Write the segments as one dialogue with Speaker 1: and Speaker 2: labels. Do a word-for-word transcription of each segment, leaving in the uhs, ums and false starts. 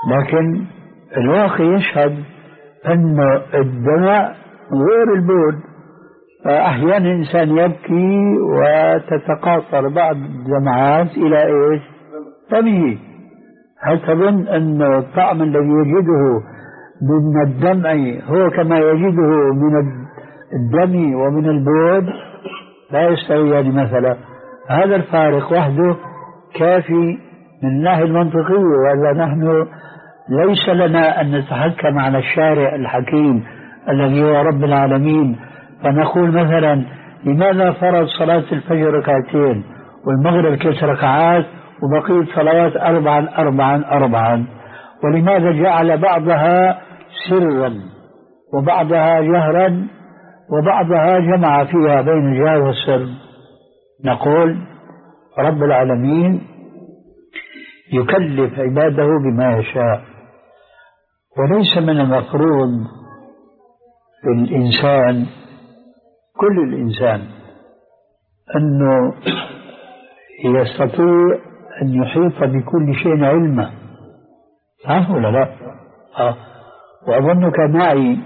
Speaker 1: لكن الواقع يشهد أن الدماء غير البول، فأحيانا الإنسان يبكي وتتقاطر بعض الدمعات إلى إيش؟ دمه. هل تظن أن الطعم الذي يجده من الدمع هو كما يجده من الدم ومن البول؟ لا يستويان مثلا. هذا الفارق وحده كافي من الناحية المنطقية، وإلا نحن ليس لنا أن نتحكم على الشارع الحكيم الذي هو رب العالمين، فنقول مثلا لماذا فرض صلاة الفجر ركعتين والمغرب ثلاث ركعات وبقية صلوات أربعا أربعا أربعا، ولماذا جعل بعضها سرا وبعضها جهرا وبعضها جمع فيها بين الجهر والسر؟ نقول رب العالمين يكلف عباده بما يشاء، وليس من المفروض في الإنسان كل الإنسان أنه يستطيع أن يحيط بكل شيء علما، ها ولا لا؟ آه. وأظنك معي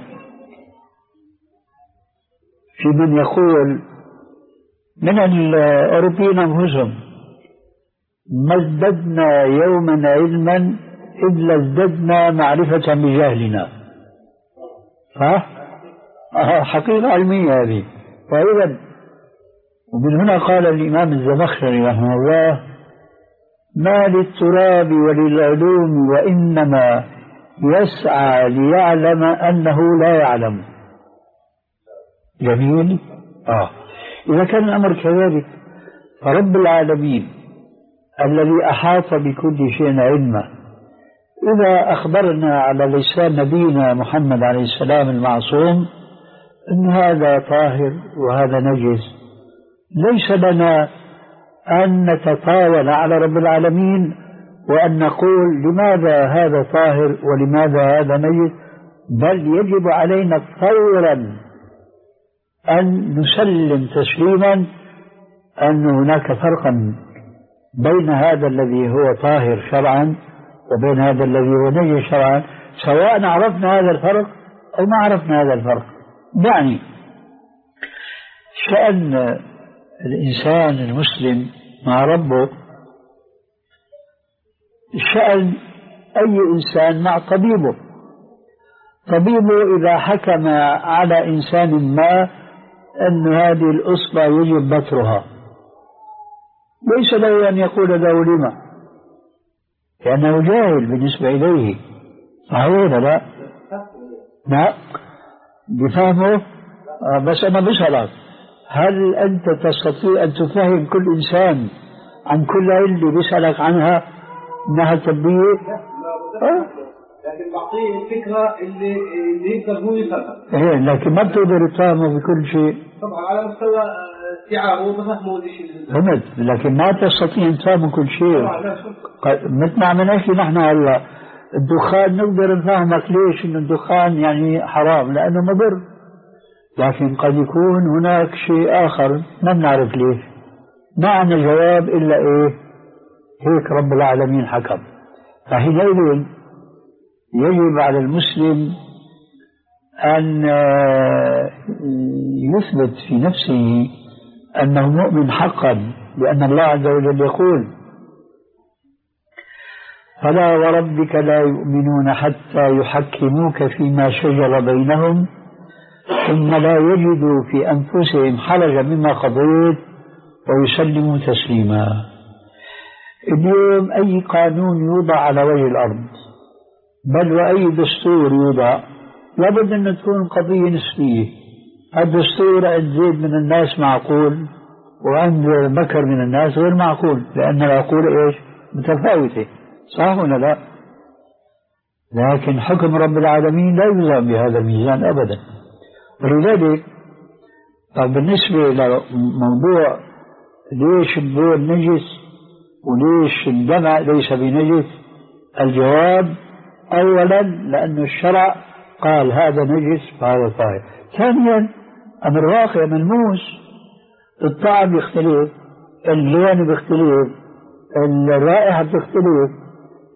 Speaker 1: في من يقول من الأوروبيين أنفسهم ما ازددنا يوما علما إلا ازددنا معرفة بجهلنا. ها؟ آه حقيقة علمية هذه. فإذا ومن هنا قال الإمام الزمخشري رحمه الله ما للتراب وللعلوم وإنما يسعى ليعلم أنه لا يعلم. جميل؟ آه. إذا كان الأمر كذلك فرب العالمين الذي أحاط بكل شيء علما إذا أخبرنا على لسان نبينا محمد عليه السلام المعصوم أن هذا طاهر وهذا نجس، ليس لنا أن نتطاول على رب العالمين وأن نقول لماذا هذا طاهر ولماذا هذا نجس، بل يجب علينا فورا أن نسلم تسليما أن هناك فرقا بين هذا الذي هو طاهر شرعا وبين هذا الذي هو نجس شرعا، سواء عرفنا هذا الفرق أو ما عرفنا هذا الفرق. يعني شأن الإنسان المسلم مع ربه شأن أي إنسان مع طبيبه. طبيبه إذا حكم على إنسان ما أن هذه الأصبع يجب بترها ليس له أن يقول له لما، لأنه جاهل بالنسبة إليه. صحيح لا؟ لا بفهمه. آه بس أنا بسألك هل أنت تستطيع أن تفهم كل إنسان عن كل علة بيسألك عنها إنها طبية؟
Speaker 2: أه؟ لكن بعطيه الفكرة اللي اللي يقدر هو يفهمها.
Speaker 1: إيه لكن ما بتقدر تفهمه بكل شيء.
Speaker 2: طبعا على مستوى استيعابه بفهمه الشيء.
Speaker 1: فهمت، لكن ما تستطيع أن تفهم كل شيء. مثل ما عم نحكي نحن هلا الدخان نقدر نفهمك ليش إن الدخان يعني حرام لأنه مضر، لكن قد يكون هناك شيء آخر ما بنعرف ليش. ما عندنا جواب إلا إيه هيك رب العالمين حكم. فحينئذ يجب على المسلم أن يثبت في نفسه أنه مؤمن حقا، لأن الله عز وجل يقول فلا وربك لا يؤمنون حتى يحكموك فيما شجر بينهم ثم لا يجدوا في أنفسهم حرجا مما قضيت ويسلموا تسليما. اليوم أي قانون يوضع على وجه الأرض بل وأي دستور يوضع لابد أن تكون قضية نسبية. الدستور عند زيد من الناس معقول وعند بكر من الناس غير معقول، لأن العقول إيش متفاوتة، صح ولا لا؟ لكن حكم رب العالمين لا يوزن بهذا الميزان أبدا. ولذلك بالنسبة لموضوع ليش البول نجس وليش الدمع ليس بنجس، الجواب أولا لأن الشرع قال هذا نجس فهذا طاهر. ثانيا أمر واقع ملموس، الطعم يختلف، اللون بيختلف، الرائحة بتختلف،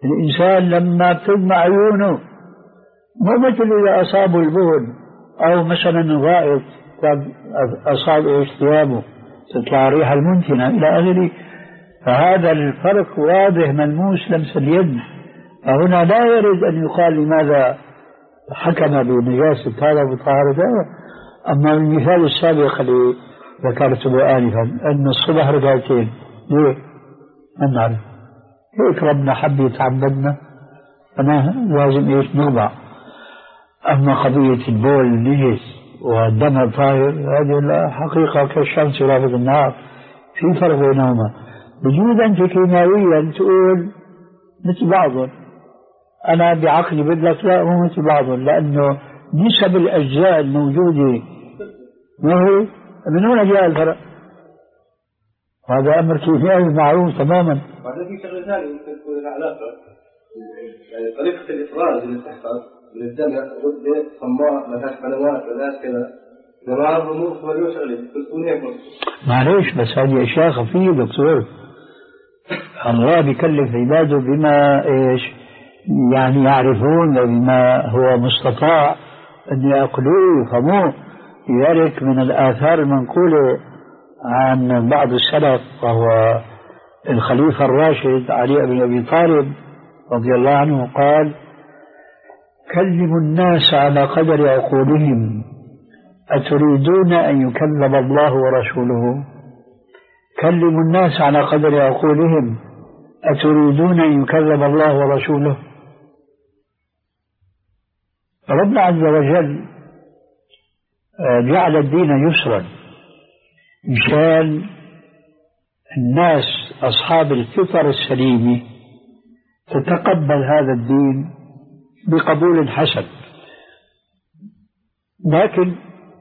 Speaker 1: الإنسان لما بتدمع عيونه مو مثل إذا أصابه البول أو مثلا غائط أصاب إيش ثيابه تطلع ريحة المنتنة إلى آخره. فهذا الفرق واضح ملموس لمس اليد. فهنا لا يرد أن يقال لماذا حكم بنجاسة هذا وطهارة هذا. أما المثال السابق اللي ذكرته آنفا أن الصبح ركعتين ليه؟ ما نعرف هيك ربنا حب يتعبدنا أنا لازم إيش نخضع. أما قضية البول النجس والدم طاهر هذه الحقيقة كالشمس رافض النهار في فرق بينهما. بجوز أنت كيماويا تقول مثل بعضهم أنا بعقلي بدلك لا مو مثل بعضهم لأنه نسب الأجزاء الموجودة ما هو من هنا جاء الفرق. هذا أمر كيميائي معروف تماما.
Speaker 2: بعدين في شغلة ثانية ممكن تكون لها علاقة يعني طريقة الإفراز اللي تحصل من الدم غدة صماء ما فيهاش قنوات ولا كذا زمان الرموز ما له شغلة تكون هيك.
Speaker 1: معليش بس هذه أشياء خفية دكتور. الله بيكلف عباده بما إيش يعني يعرفون بما هو مستطاع أن يأكلوه ويفهموه. لذلك من الآثار المنقولة عن بعض السلف وهو الخليفة الراشد علي بن أبي طالب رضي الله عنه قال كلموا الناس على قدر عقولهم أتريدون أن يكذب الله ورسوله. كلموا الناس على قدر عقولهم أتريدون أن يكذب الله ورسوله. ربنا عز وجل جعل الدين يسرا مشان الناس أصحاب الفطر السليمة تتقبل هذا الدين بقبول حسن. لكن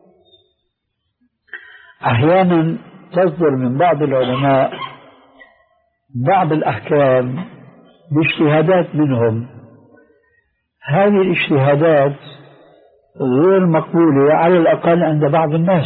Speaker 1: أحيانا تصدر من بعض العلماء بعض الأحكام باجتهادات منهم. هذه الاجتهادات غير مقبولة على الأقل عند بعض الناس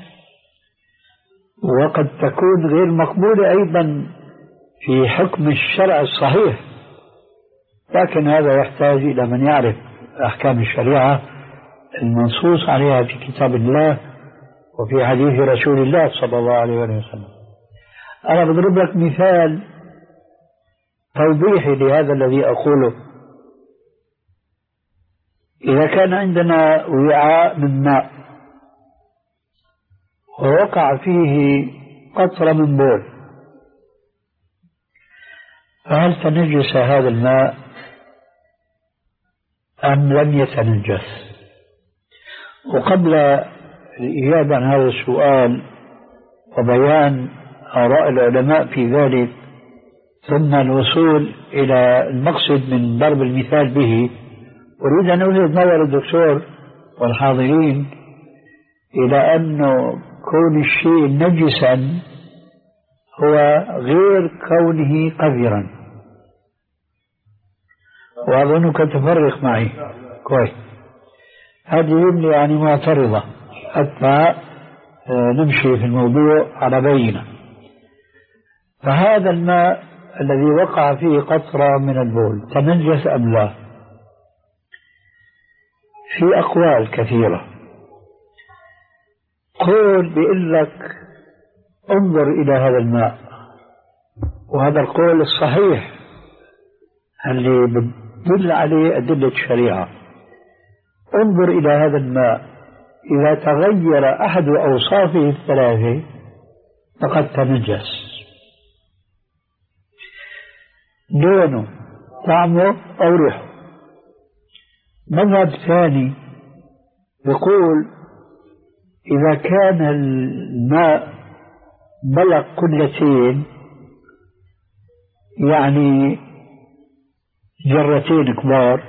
Speaker 1: وقد تكون غير مقبولة أيضا في حكم الشرع الصحيح. لكن هذا يحتاج إلى من يعرف أحكام الشريعة المنصوص عليها في كتاب الله وفي حديث رسول الله صلى الله عليه وسلم. أنا بضرب لك مثال توضيحي لهذا الذي أقوله. إذا كان عندنا وعاء من ماء ووقع فيه قطرة من بول فهل تنجس هذا الماء أم لم يتنجس؟ وقبل الإجابة عن هذا السؤال وبيان آراء العلماء في ذلك ثم الوصول إلى المقصد من ضرب المثال به أريد أن ألفت نظر الدكتور والحاضرين إلى أنه كون الشيء نجسا هو غير كونه قذرا. وأظنك تفرق معي كويس. هذه يملي يعني معترضة حتى نمشي في الموضوع على بينة. فهذا الماء الذي وقع فيه قطرة من البول تنجس أم لا؟ في أقوال كثيرة. قول بيقول لك انظر إلى هذا الماء وهذا القول الصحيح اللي بتدل عليه أدلة الشريعة. انظر إلى هذا الماء إذا تغير أحد أوصافه الثلاثة فقد تنجس لونه طعمه أو ريحه. مذهب ثاني يقول إذا كان الماء بلغ قلتين يعني جرتين كبار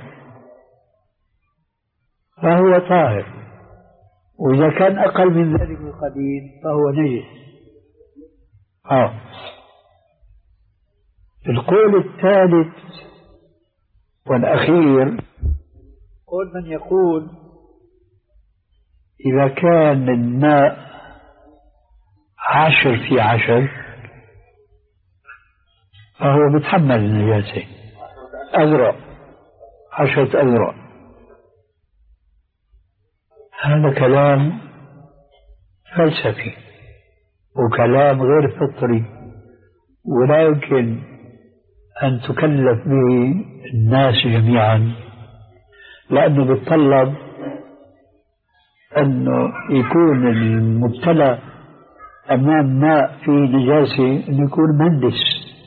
Speaker 1: فهو طاهر، وإذا كان أقل من ذلك بقليل فهو نجس. آه. القول الثالث والأخير قول من يقول إذا كان الماء عشر في عشر فهو بيتحمل النجاسة. أذرع، عشرة أذرع. هذا كلام فلسفي وكلام غير فطري، ولا يمكن أن تكلف به الناس جميعا، لأنه بيتطلب أنه يكون المبتلى أمام ماء فيه نجاسة أنه يكون مهندس،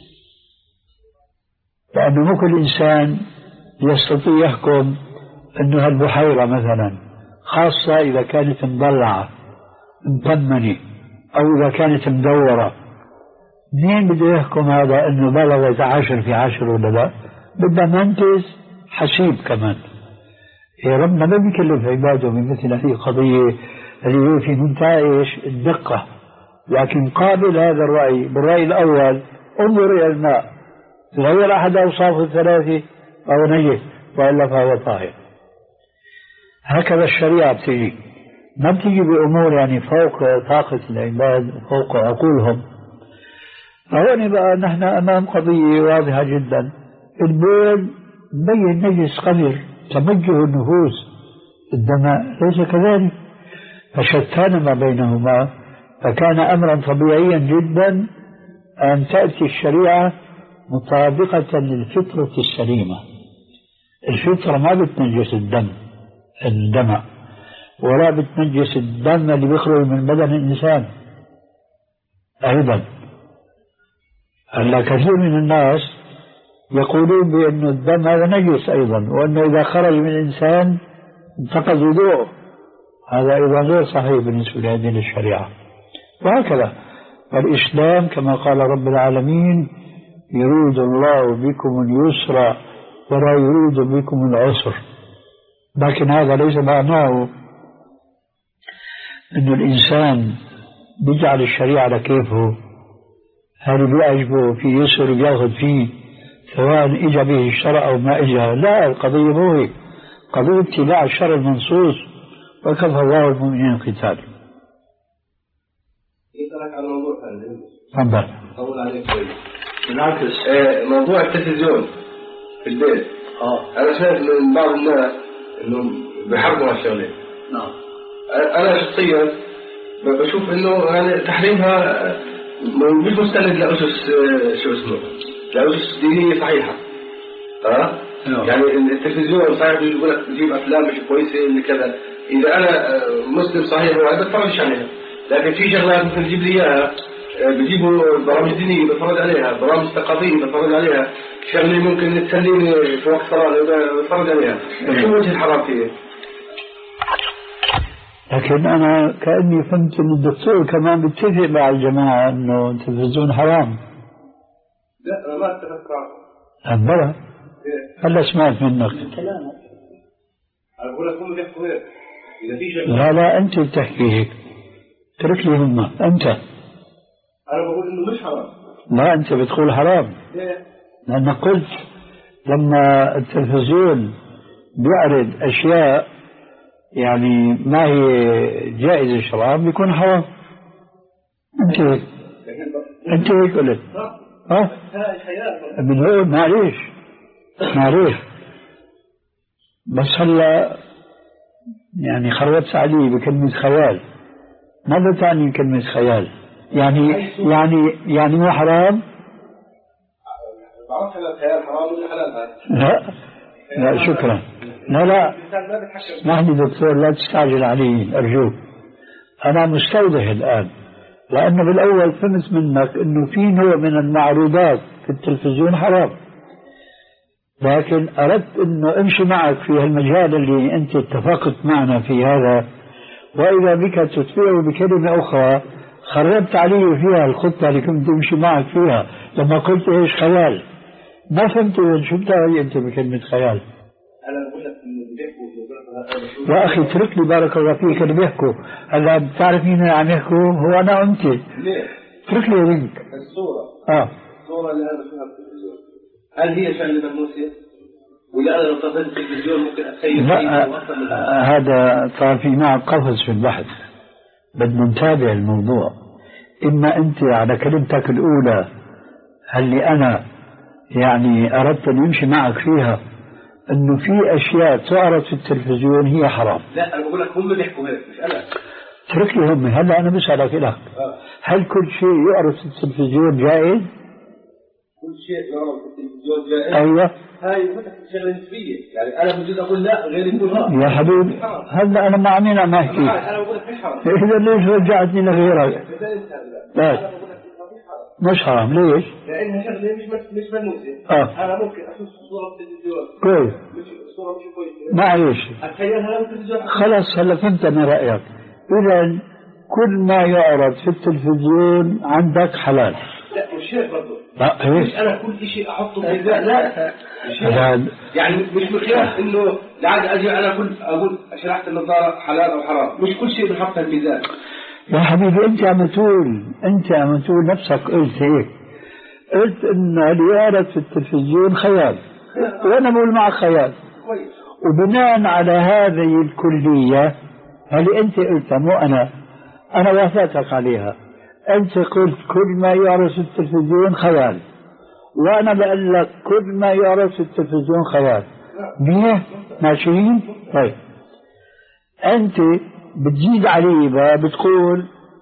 Speaker 1: لأنه مو كل إنسان يستطيع يحكم أنه هالبحيرة مثلا، خاصة إذا كانت مضلعة مطمنة أو إذا كانت مدورة، مين بده يحكم هذا أنه بلغت عشر في عشر ولا لا؟ بدها مهندس حسيب كمان. يا ربنا ما بيكلف عباده بمثل هذه القضية اللي هي في منتهى الدقة. لكن قابل هذا الرأي بالرأي الأول، انظر إلى الماء تغير أحد أوصافه الثلاثة فهو نجس وإلا فهو طاهر. هكذا الشريعة بتجي، ما بتجي بأمور يعني فوق طاقة العباد فوق عقولهم. فهون بقى نحن أمام قضية واضحة جدا، البول مبين نجس قذر تمجه النفوس الدماء، ليس كذلك، فشتان ما بينهما. فكان أمرا طبيعيا جدا أن تأتي الشريعة مطابقة للفطرة السليمة. الفطرة ما بتنجس الدم الدماء ولا بتنجس الدم اللي بيخرج من بدن الإنسان أيضا. هلا كثير من الناس يقولون بأن الدم هذا نجس أيضا، وأنه إذا خرج من الإنسان انتقض وضوءه، هذا أيضا غير صحيح بالنسبة لهذه الشريعة. وهكذا الإسلام كما قال رب العالمين: يريد الله بكم اليسر ولا يريد بكم العسر. لكن هذا ليس معناه أن الإنسان بيجعل الشريعة على كيفه، هل بيعجبه في يسر بياخذ فيه سواء إجا به الشرع أو ما إجا. لا، القضية مو هيك، قضية اتباع الشرع المنصوص، وكفى الله المؤمنين القتال.
Speaker 2: يسألك عن موضوع ثاني.
Speaker 1: تفضل.
Speaker 2: أقول عليك شوي. بالعكس موضوع التلفزيون في البيت. اه أنا سمعت من بعض الناس إنهم بيحرموا هالشغلة. نعم. أنا شخصيا بشوف إنه يعني تحريمها مش مستند لأسس شو اسمه لأسس دينية صحيحة. ها؟ أه؟ يعني التلفزيون صحيح بيقول لك بجيب أفلام مش كويسة اللي كذا. إذا أنا مسلم صحيح وأنا بتفرج عليها، لكن في شغلات ممكن تجيب لي إياها، بجيبوا برامج دينية بتفرج عليها، برامج ثقافية بتفرج عليها، شغلة ممكن تسليني في وقت صلاة بتفرج عليها. شو وجه الحرام فيه؟
Speaker 1: لكن أنا كأني فهمت أن الدكتور كمان بيتفق مع الجماعة أنه التلفزيون حرام.
Speaker 2: لا أنا ما اتفق معه.
Speaker 1: أمبلا هلا سمعت منك
Speaker 2: كلامك. أنا بقول لك هم بيحكوا هيك. إذا في شغلة
Speaker 1: لا لا أنت بتحكي هيك، ترك لي هم أنت.
Speaker 2: أنا بقول إنه مش حرام.
Speaker 1: لا أنت بتقول حرام.
Speaker 2: ليه؟
Speaker 1: لأنك قلت لما التلفزيون بيعرض أشياء يعني ما هي جائزة شرعا بيكون حرام. أنت هيك أنت هيك قلت. ها؟ من هون معليش معليش بس هلا يعني خربت علي بكلمة خيال. ماذا تعني كلمة خيال؟ يعني يعني يعني مو حرام؟
Speaker 2: بعرف هلا الخيال حرام ولا حلال؟
Speaker 1: لا لا شكرا. لا لا اسمحني دكتور لا تستعجل علي أرجوك. أنا مستوضح الآن، لأنه بالأول فهمت منك أنه في نوع من المعروضات في التلفزيون حرام، لكن أردت أنه أمشي معك في المجال اللي أنت اتفقت معنا في هذا، وإذا بك تتبعه بكلمة أخرى خربت علي فيها الخطة اللي كنت أمشي معك فيها لما قلت إيش خيال. ما فهمت شو بتعني أنت بكلمة خيال.
Speaker 2: أنا بقول لك إنه بيحكوا
Speaker 1: يا أخي اترك لي بارك الله فيك اللي بيحكوا. هلا بتعرف مين عم يحكوا؟ هو أنا وأنت.
Speaker 2: ليه؟
Speaker 1: اترك لي وينك
Speaker 2: الصورة.
Speaker 1: آه
Speaker 2: الصورة اللي أنا بشوفها بالتلفزيون هل هي شغلة ملموسة؟ ولا أنا لو طفلت التلفزيون ممكن أتخيل
Speaker 1: لا هذا صار في معك قفز في البحث، بدنا نتابع الموضوع. إما أنت على كلمتك الأولى هل لي أنا يعني أردت أن يمشي معك فيها أنه في أشياء تعرض في التلفزيون هي حرام.
Speaker 2: لا أنا بقول لك هم بيحكوا هيك مش أنا.
Speaker 1: اترك لي هم. هلا أنا بسألك لك هل كل شيء يعرض في التلفزيون جائز؟
Speaker 2: كل شيء يعرض في التلفزيون جائز؟
Speaker 1: أيوه.
Speaker 2: هاي مثل شغلة نسبية، يعني أنا بجوز أقول لا غير يقول ها.
Speaker 1: يا حبيبي هلا أنا مع مين عم أحكي؟
Speaker 2: أنا بقول لك مش حرام.
Speaker 1: إذا ليش رجعتني لغيرك؟ لا مش حرام. ليش؟
Speaker 2: لأنها شغلة مش مش ملموسة.
Speaker 1: آه.
Speaker 2: أنا ممكن أشوف صورة في التلفزيون.
Speaker 1: كويس.
Speaker 2: مش صورة مش كويسة.
Speaker 1: معلش.
Speaker 2: أتخيلها لو التلفزيون.
Speaker 1: خلاص هلا فهمت أنا رأيك. إذا كل ما يعرض في التلفزيون عندك حلال.
Speaker 2: لا مش هيك برضه.
Speaker 1: لا
Speaker 2: مش أنا كل شيء أحطه في الميزان. لا.
Speaker 1: حلال.
Speaker 2: يعني مش مقياس إنه لعد أجي أنا كل أقول شرحت النظارة حلال أو حرام. مش كل شيء بنحط في الميزان.
Speaker 1: يا حبيبي أنت عم تقول أنت عم تقول نفسك قلت هيك. قلت إن اللي يعرض في التلفزيون خيال. وأنا بقول معك خيال.
Speaker 2: كويس.
Speaker 1: وبناء على هذه الكلية اللي أنت قلتها مو أنا أنا وافقتك عليها. أنت قلت كل ما يعرض في التلفزيون خيال، وأنا بقول لك كل ما يعرض في التلفزيون خيال. منيح ماشيين؟ طيب أنت بتزيد عليه بقى بتقول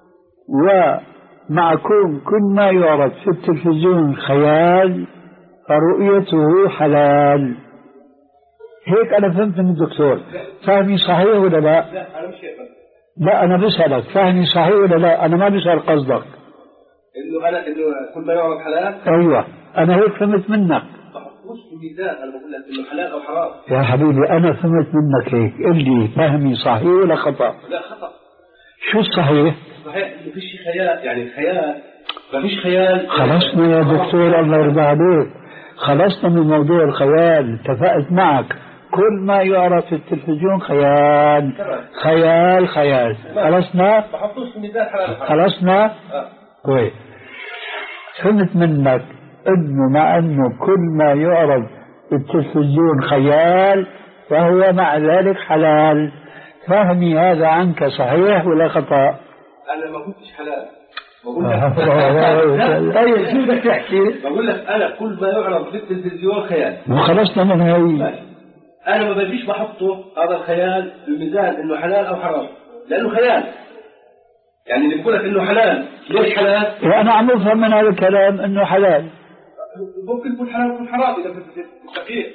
Speaker 1: ومع كون كل ما يعرض في التلفزيون خيال فرؤيته حلال. هيك أنا فهمت من الدكتور. فهمي صحيح ولا لا؟
Speaker 2: لا أنا مش هيك.
Speaker 1: لا أنا بسألك فهمي صحيح ولا لا؟ أنا ما بسأل قصدك.
Speaker 2: إنه أنا إنه كل ما يعرض حلال.
Speaker 1: أيوة أنا هيك فهمت منك.
Speaker 2: مش في ميزان. أنا بقول لك إنه حلال أو حرام.
Speaker 1: يا حبيبي أنا فهمت منك هيك. قل لي فهمي صحيح ولا خطأ؟
Speaker 2: لا خطأ.
Speaker 1: شو الصحيح؟
Speaker 2: صحيح إنه فيش خيال، يعني خيال ما فيش خيال.
Speaker 1: خلصنا يا دكتور الله يرضى عليك. خلصنا من موضوع الخيال. اتفقت معك كل ما يعرض في التلفزيون خيال. خيال خيال. خلصنا؟
Speaker 2: بحطوش في ميزان حلال.
Speaker 1: خلصنا؟
Speaker 2: آه.
Speaker 1: كويس. فهمت منك انه مع انه كل ما يعرض في التلفزيون خيال فهو مع ذلك حلال. فهمي هذا عنك صحيح ولا خطأ؟
Speaker 2: انا ما قلتش حلال. بقول لك
Speaker 1: طيب شو بدك تحكي؟
Speaker 2: بقول لك انا كل ما يعرض في التلفزيون خيال.
Speaker 1: وخلصنا من هاي.
Speaker 2: انا ما بديش بحطه هذا الخيال بميزان انه حلال او حرام، لانه خيال. يعني اللي بقول لك انه حلال ليش حلال؟
Speaker 1: وانا عم افهم من هذا الكلام انه حلال.
Speaker 2: ممكن يكون حلال ويكون حرام اذا بالتقييد.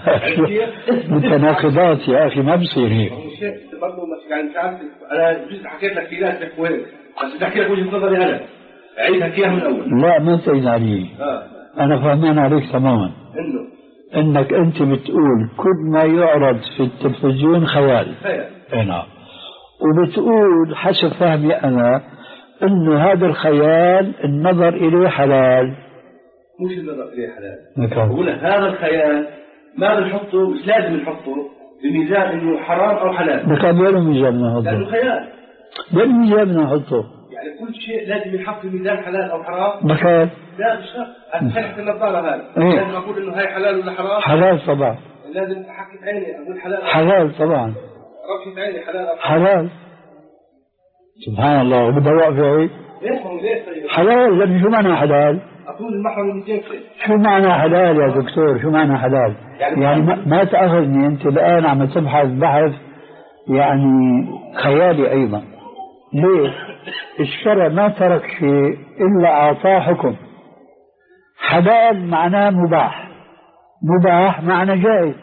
Speaker 1: متناقضات يا اخي ما بصير هيك.
Speaker 2: برضه يعني مش عارف. انا جزء حكيت لك في ناس بيحكوا هيك، بس بدي احكي لك وجهه نظري انا. عيدها اياها من الاول.
Speaker 1: لا ما تعيد علي.
Speaker 2: آه.
Speaker 1: انا فهمان عليك تماما.
Speaker 2: انه
Speaker 1: انك انت بتقول كل ما يعرض في التلفزيون خيال.
Speaker 2: خيال.
Speaker 1: نعم. وبتقول حسب فهمي انا انه هذا الخيال النظر اليه حلال.
Speaker 2: مش النظر اليه حلال.
Speaker 1: نعم.
Speaker 2: بقول لك هذا الخيال ما بنحطه، مش لازم نحطه بميزان انه حرام او حلال.
Speaker 1: بكم وين ميزان نحطه؟
Speaker 2: لانه خيال.
Speaker 1: وين ميزان نحطه؟
Speaker 2: يعني كل شيء لازم ينحط في ميزان حلال او حرام.
Speaker 1: بكم؟
Speaker 2: لا مش شرط. اتفتحت النظاره هذا.
Speaker 1: إيه؟
Speaker 2: لازم اقول انه هاي حلال ولا حرام؟
Speaker 1: حلال طبعا.
Speaker 2: لازم حكت عيني اقول حلال.
Speaker 1: حلال طبعا.
Speaker 2: ربشة عيني حلال او حرام؟
Speaker 1: حلال. سبحان الله. وبدها واقفة هيك؟
Speaker 2: ليش هو ليش طيب؟
Speaker 1: حلال. لكن شو معنى حلال؟
Speaker 2: اقول المحرم من جنسه.
Speaker 1: شو معنى حلال يا دكتور؟ شو معنى حلال؟ يعني, يعني ما, ما تأخذني أنت الآن عم تبحث بحث يعني خيالي أيضا. ليه؟ الشرع ما ترك شيء إلا أعطاه حكم. حلال معناه مباح، مباح معنى جائز.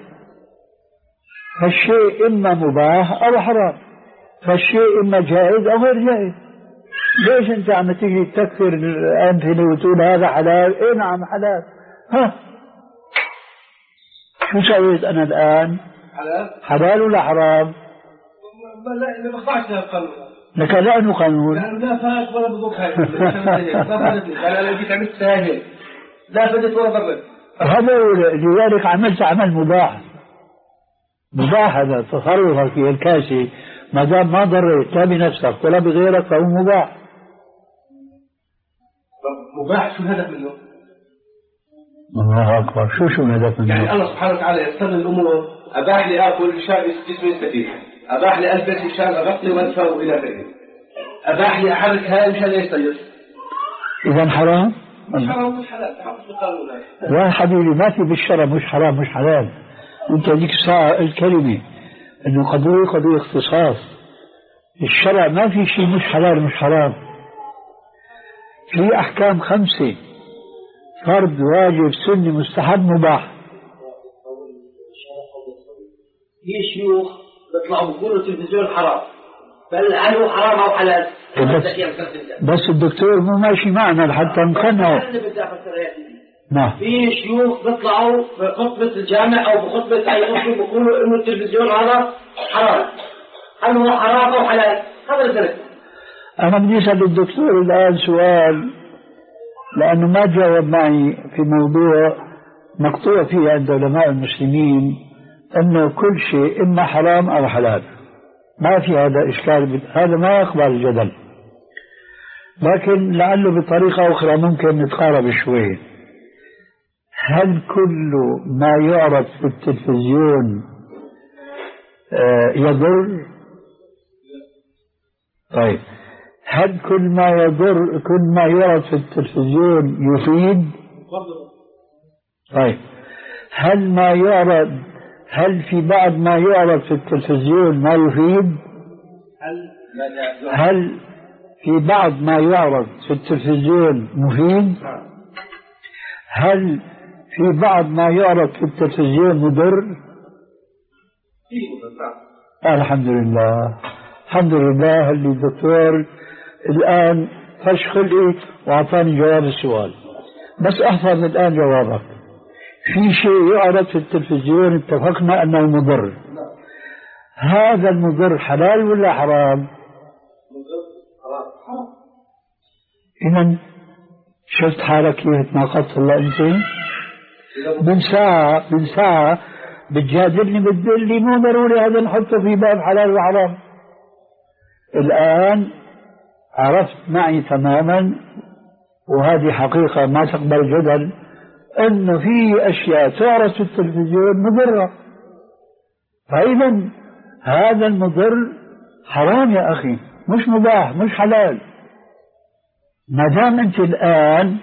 Speaker 1: فالشيء إما مباح أو حرام، فالشيء إما جائز أو غير جائز. ليش أنت عم تيجي تكفر الأمثلة وتقول هذا حلال؟ إيه نعم حلال. ها شو سويت أنا الآن؟
Speaker 2: حلال؟
Speaker 1: حلال ولا حرام؟
Speaker 2: لا ما بخضعش لها القانون.
Speaker 1: لك لأنه قانون.
Speaker 2: لأنه لا فات ولا بضر هاي. أنا لو جيت عملت ساهل لا فدت ولا ضرت.
Speaker 1: هذا لذلك عملت عمل مباح. مباح هذا تصرفك في الكاسي ما دام ما ضريت لا بنفسك ولا بغيرك فهو مباح.
Speaker 2: مباح شو الهدف منه؟
Speaker 1: الله أكبر. شو شو الهدف منه؟
Speaker 2: يعني الله سبحانه وتعالى يستغل الأمور. أباح لي آكل مشان جسمي يستفيد، أباح لي ألبس مشان أغطي وأدفع إلى غيره، أباح لي أحرك هاي مشان يستيقظ.
Speaker 1: إذا حرام؟
Speaker 2: مش حرام مش حلال تحقق القانون.
Speaker 1: يا حبيبي ما في بالشرع مش حرام مش حلال. أنت ذيك الساعة الكلمة إنه قضية قضية اختصاص. الشرع ما في شيء مش حلال مش حرام. في أحكام خمسة: فرض واجب سنة مستحب مباح.
Speaker 2: في شيوخ بيطلعوا بيقولوا التلفزيون حرام، هل هو حرام أو حلال؟
Speaker 1: بس, بس الدكتور مو ماشي معنا حتى نقنعه. نعم.
Speaker 2: في شيوخ بيطلعوا بخطبة الجامع أو بخطبة أي خطبة بيقولوا إنه التلفزيون هذا حرام، هل هو حرام أو حلال؟ هذا الفرق.
Speaker 1: أنا بدي أسأل الدكتور الآن سؤال، لأنه ما جاوب معي في موضوع مقطوع فيه عند علماء المسلمين أنه كل شيء إما حرام أو حلال، ما في هذا إشكال، هذا ما يقبل الجدل. لكن لعله بطريقة أخرى ممكن نتقارب شوي. هل كل ما يعرض في التلفزيون يضر؟ طيب هل كل ما يضر كل ما يعرض في التلفزيون يفيد؟ طيب هل ما يعرض هل في بعض ما يعرض في التلفزيون ما يفيد؟ هل في بعض ما يعرض في التلفزيون مفيد؟ هل في بعض ما يعرض في التلفزيون مضر؟ الحمد لله الحمد لله اللي الدكتور الآن فش خلقي وأعطاني جواب السؤال. بس أحفظ الآن جوابك. في شيء يعرض في التلفزيون اتفقنا أنه مضر، هذا المضر حلال ولا حرام؟
Speaker 2: مضر حرام.
Speaker 1: إذن شفت حالك كيف ناقضت الله أنت؟ من ساعة من ساعة بتجادلني بتقول لي مو ضروري هذا نحطه في باب حلال وحرام. الآن عرفت معي تماما، وهذه حقيقة ما تقبل جدل، أنه في أشياء تعرض في التلفزيون مضرة، فإذا هذا المضر حرام يا أخي، مش مباح مش حلال. ما دام أنت الآن،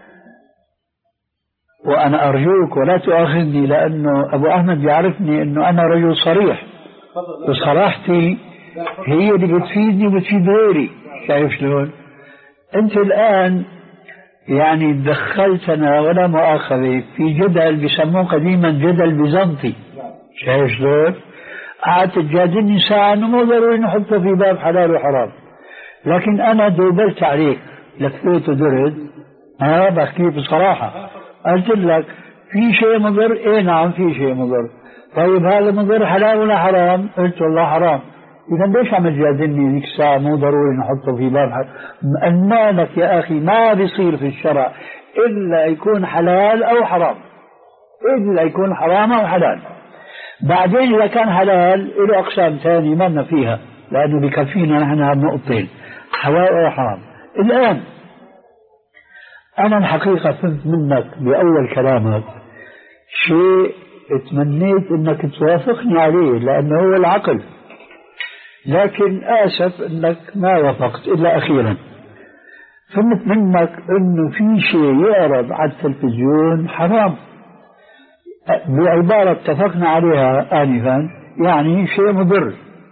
Speaker 1: وأنا أرجوك ولا تؤاخذني لأنه أبو أحمد يعرفني أنه أنا رجل صريح، وصراحتي هي اللي بتفيدني وبتفيد غيري. شايف شلون؟ أنت الآن يعني دخلتنا ولا مؤاخذة في جدل بيسموه قديما جدل بيزنطي. شايف شلون؟ قعدت تجادلني ساعة أنه مو ضروري نحطه في باب حلال وحرام، لكن أنا دوبلت عليك لفيت ودرت. ها بحكي بصراحة، قلت لك في شيء مضر. إيه نعم في شيء مضر. طيب هذا مضر حلال ولا حرام؟ قلت والله حرام. إذا ليش عم تجادلني ذيك الساعة مو ضروري نحطه في باب حلال؟ أنالك يا أخي ما بيصير في الشرع إلا يكون حلال أو حرام، إلا يكون حرام أو حلال. بعدين إذا كان حلال له أقسام ثانية ما لنا فيها، لأنه بكفينا نحن هالنقطتين حلال أو حرام. الآن أنا الحقيقة فهمت منك بأول كلامك شيء تمنيت أنك توافقني عليه لأنه هو العقل، لكن آسف أنك ما وافقت إلا أخيرا. فهمت منك أنه في شيء يعرض على التلفزيون حرام بعبارة اتفقنا عليها آنفا، يعني شيء مضر.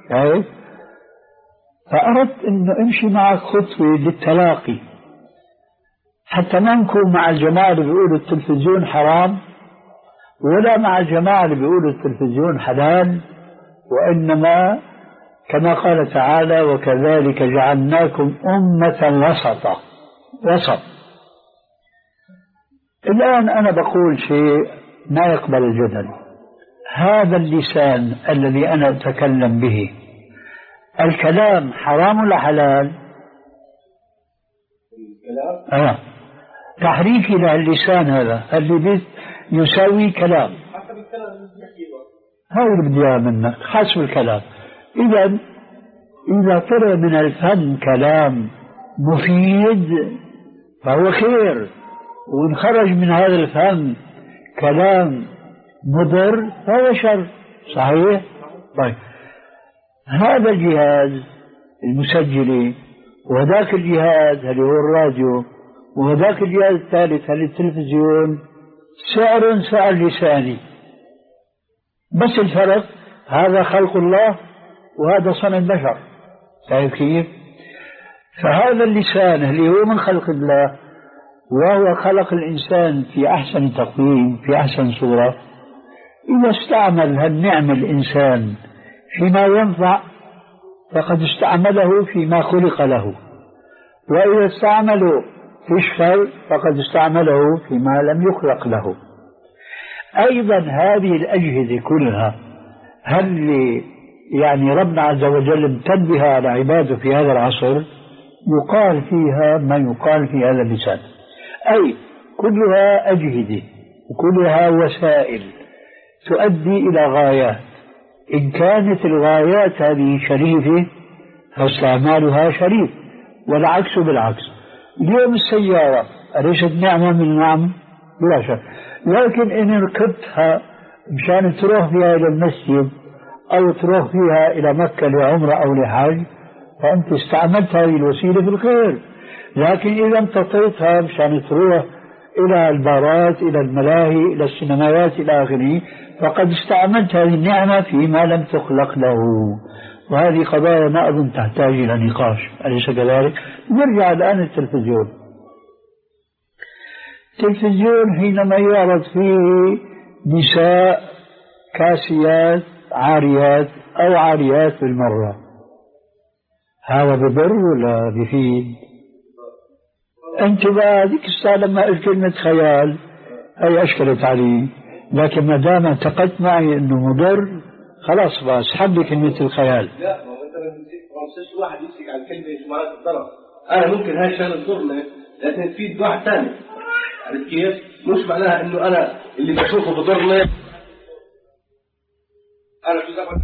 Speaker 1: فأردت أنه أمشي معك خطوة للتلاقي حتى ما نكون مع الجماعة اللي بيقولوا التلفزيون حرام ولا مع الجماعة اللي بيقولوا التلفزيون حلال، وإنما كما قال تعالى وكذلك جعلناكم أمة وسطا. وسط. الآن أنا بقول شيء ما يقبل الجدل. هذا اللسان الذي أنا أتكلم به، الكلام حرام ولا حلال؟ الكلام آه. تحريكي للسان هذا اللي يساوي كلام، حسب الكلام هذا اللي بدي اياه منك حسب الكلام. إذا إذا طلع من الفم كلام مفيد فهو خير، وإن خرج من هذا الفم كلام مضر فهو شر. صحيح؟ طيب هذا الجهاز المسجلة وذاك الجهاز اللي هو الراديو وهذاك الجهاز الثالث للتلفزيون سعر سعر لساني، بس الفرق هذا خلق الله وهذا صنع البشر. شايف كيف؟ فهذا اللسان اللي هو من خلق الله وهو خلق الإنسان في أحسن تقويم في أحسن صورة، إذا استعمل هالنعم الإنسان فيما ينفع فقد استعمله فيما خلق له، وإذا استعمله في الشر فقد استعمله فيما لم يخلق له. أيضا هذه الأجهزة كلها هل يعني ربنا عز وجل امتن بها على عباده في هذا العصر؟ يقال فيها ما يقال في هذا اللسان، أي كلها أجهزة وكلها وسائل تؤدي إلى غايات. إن كانت الغايات هذه شريفة فاستعمالها شريف، والعكس بالعكس. اليوم السيارة أليست نعمة من النعم؟ لا شك، لكن إن ركبتها مشان تروح فيها إلى المسجد أو تروح فيها إلى مكة لعمرة أو لحج فأنت استعملت هذه الوسيلة في الخير. لكن إذا امتطيتها مشان تروح إلى البارات إلى الملاهي إلى السينمايات إلى آخره فقد استعملت هذه النعمة فيما لم تخلق له. وهذه قضايا ما أظن تحتاج إلى نقاش، أليس كذلك؟ نرجع الآن التلفزيون. التلفزيون حينما يعرض فيه نساء كاسيات عاريات أو عاريات بالمرة، هذا بضر ولا بفيد؟ أنت بقى ذيك الساعة لما قلت كلمة خيال هي أشكلت علي، لكن ما دام اعتقدت معي أنه مضر خلاص بقى اسحب لي كلمة الخيال.
Speaker 2: لا ما هو أنت ما تنساش واحد يمسك على الكلمة معناتها الضرر. أنا ممكن هاي الشغلة تضرني لكن تفيد واحد ثاني، عرفت كيف؟ مش معناها إنه أنا اللي بشوفه بضرني. أنا شو زعما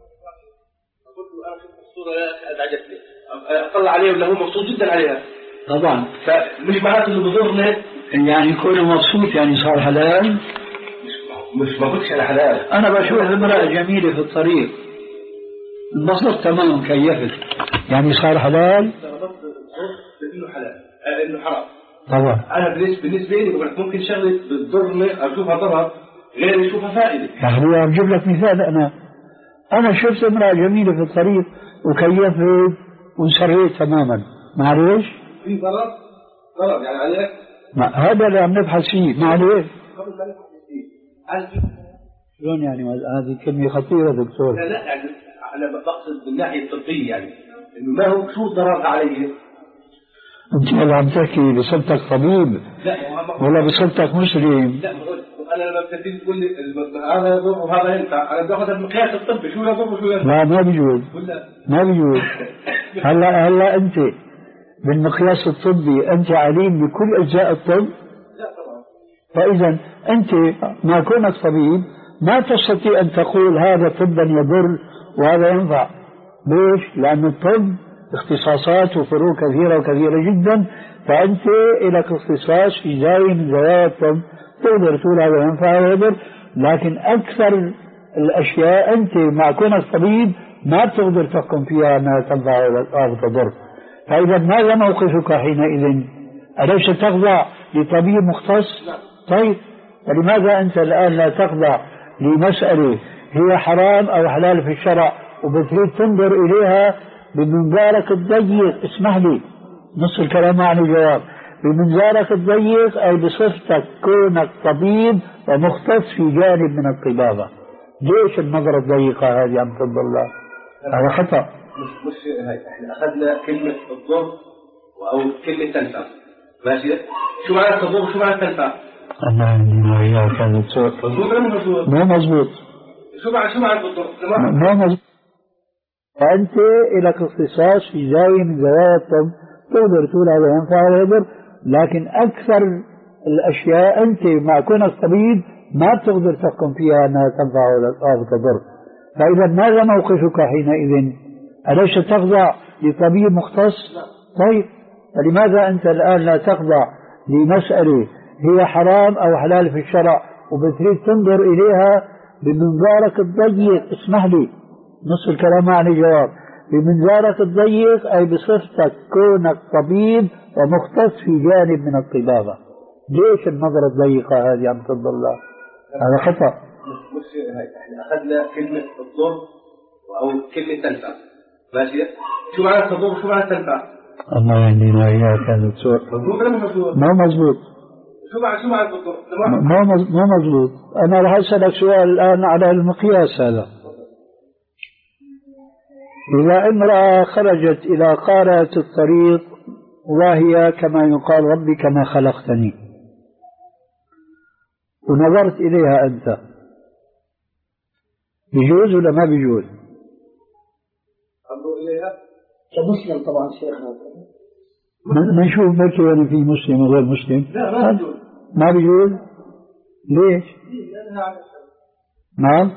Speaker 2: أقول له أنا شفت الصورة أزعجتني أطلع عليها ولا هو مبسوط جدا عليها
Speaker 1: طبعا،
Speaker 2: فمش معناته إنه بضرني
Speaker 1: يعني يكون مبسوط يعني صار حلال.
Speaker 2: مش ما قلتش على حلال.
Speaker 1: أنا بشوف امرأة جميلة في الطريق انبسطت تمام كيفت يعني صار حلال.
Speaker 2: إنه حلال إنه حرام
Speaker 1: طبعا.
Speaker 2: أنا بالنسبة بالنسبة لي بقول ممكن شغلة بتضرني أشوفها ضرر غير يشوفها فائدة.
Speaker 1: يعني أجيب لك مثال، أنا أنا شفت امرأة جميلة في الطريق وكيفت وانسريت تماما، معليش؟
Speaker 2: في ضرر ضرر يعني عليك.
Speaker 1: هذا اللي عم نبحث فيه، معليش؟
Speaker 2: قبل ما نبحث فيه
Speaker 1: شلون يعني هذه كلمة خطيرة دكتور؟
Speaker 2: لا لا يعني أنا بقصد من الناحية الطبية يعني إنه ما هو شو ضرر عليه.
Speaker 1: أنت اللي عم تحكي بصفتك طبيب ولا بصفتك مسلم؟
Speaker 2: لا أنا لما بتبتدي تقول لي هذا يضر وهذا ينفع أنا باخذ المقياس الطبي شو يضر وشو ينفع.
Speaker 1: لا ما بيجوز ما بيجوز. هلا هلا أنت بالمقياس الطبي أنت عليم بكل أجزاء الطب؟
Speaker 2: لا طبعا.
Speaker 1: فإذا أنت ما كونك طبيب ما تستطيع أن تقول هذا طبا يضر وهذا ينفع. ليش؟ لأن الطب اختصاصات وفروع كثيرة وكثيرة جدا، فأنت لك اختصاص في زاوية من زوايا الطب تقدر تقول هذا ينفع وهذا يضر، لكن أكثر الأشياء أنت مع كونك طبيب ما بتقدر تحكم فيها أنها تنفع أو تضر. فإذا ماذا موقفك حينئذ؟ أليس تخضع لطبيب مختص؟ طيب فلماذا أنت الآن لا تخضع لمسألة هي حرام أو حلال في الشرع وبتريد تنظر إليها بمنظارك الضيق؟ اسمح لي نص الكلام عن الجواب. بمنظارك الضيق أي بصفتك كونك طبيب ومختص في جانب من الطبابة. ليش النظرة الضيقة هذه عم تفضل الله؟ هذا خطأ.
Speaker 2: مش مش هاي احنا أخذنا كلمة الضر أو كلمة تنفع ماشي. شو معنى الضر شو معنى تنفع؟
Speaker 1: الله يهدينا وإياك يا دكتور.
Speaker 2: مظبوط ولا مو مظبوط؟
Speaker 1: مو مظبوط.
Speaker 2: شو معنى شو معنى الضر؟
Speaker 1: مو مظبوط. فأنت لك اختصاص في زاوية من زوايا الطب تقدر تقول هذا ينفع ولا يضر، لكن أكثر الأشياء أنت مع كونك طبيب ما بتقدر تحكم فيها أنها تنفع أو تضر. فإذا ماذا موقفك حينئذ؟ أليس تخضع لطبيب مختص؟ طيب فلماذا أنت الآن لا تخضع لمسألة هي حرام أو حلال في الشرع وبتريد تنظر إليها بمنظارك الضيق؟ اسمح لي نص الكلام عن الجواب. بمنظارك الضيق أي بصفتك كونك طبيب ومختص في جانب من الطبابة. ليش النظرة الضيقة هذه عم تفضل الله؟ هذا خطأ.
Speaker 2: مش هيك، احنا أخذنا كلمة الضر أو كلمة تنفع، ماشي؟ شو معنى الضر؟ شو معنى تنفع؟
Speaker 1: الله يهدينا وإياك هذا الدكتور.
Speaker 2: مظبوط ولا مو مظبوط؟
Speaker 1: ما مظبوط.
Speaker 2: شو معنى شو معنى الضر؟
Speaker 1: ما ما مظبوط. أنا راح أسألك سؤال الآن على المقياس هذا. إذا امرأة خرجت إلى قارة الطريق وهي كما يقال ربي كما خلقتني، ونظرت إليها أنت، بيجوز ولا ما بيجوز؟
Speaker 2: انظر إليها
Speaker 3: كمسلم طبعا شيخنا.
Speaker 1: نشوف بكي يعني في مسلم وغير مسلم.
Speaker 2: لا ما بيجوز.
Speaker 1: ما بيجوز؟ ليش؟
Speaker 2: لأنها عبث.
Speaker 1: نعم؟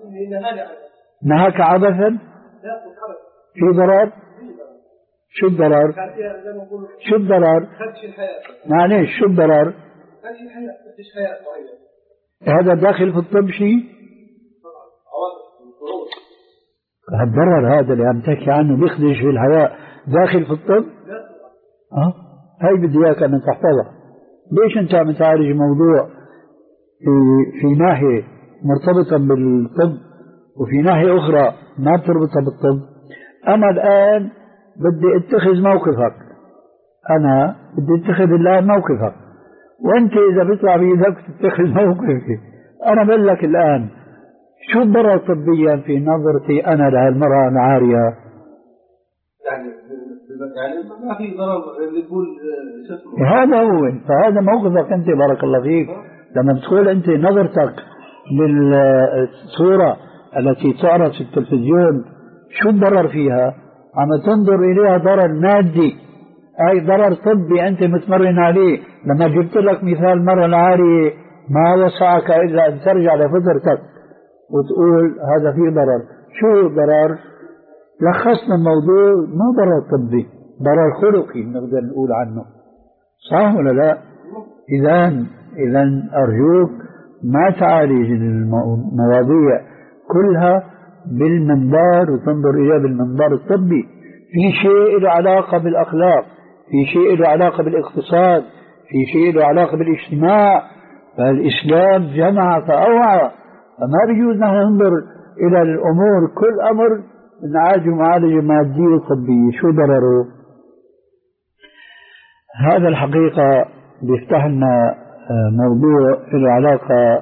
Speaker 1: نهاك عبثا؟ في ضرر؟ شو الضرر؟ شو الضرر؟ معليش شو الضرر؟ هذا داخل في الطب شيء؟ الضرر هذا اللي عم تحكي عنه بيخدش في الحياة داخل في الطب؟ أه؟ هاي بدي إياك أن تحفظها. ليش أنت عم تعالج موضوع في, في ناحية مرتبطة بالطب وفي ناحية أخرى ما بتربطها بالطب؟ أنا الآن بدي اتخذ موقفك، أنا بدي اتخذ الآن موقفك، وأنت إذا بيطلع بيدك تتخذ موقفي. أنا بقول لك الآن شو الضرر طبيا في نظرتي أنا لهالمرأة العارية؟
Speaker 2: يعني يعني ما في ضرر بتقول شو اسمه.
Speaker 1: هذا هو، فهذا موقفك أنت بارك الله فيك. لما تقول أنت نظرتك للصورة التي تعرض في التلفزيون شو الضرر فيها؟ عم تنظر إليها ضرر مادي، أي ضرر طبي أنت متمرن عليه. لما جبت لك مثال مرة العارية ما وسعك إلا أن ترجع لفطرتك وتقول هذا فيه ضرر. شو ضرر؟ لخصنا الموضوع مو ضرر طبي، ضرر خلقي نقدر نقول عنه، صح ولا لا؟ إذا إذا أرجوك ما تعالج المواضيع كلها بالمنظار وتنظر إليها بالمنظار الطبي. في شيء له علاقة بالأخلاق، في شيء له علاقة بالاقتصاد، في شيء له علاقة بالاجتماع. فالإسلام جمع فأوعى، فما بيجوز نحن ننظر إلى الأمور كل أمر نعالجه معالجة مادية وطبية. شو ضرره؟ هذا الحقيقة بيفتح لنا موضوع له علاقة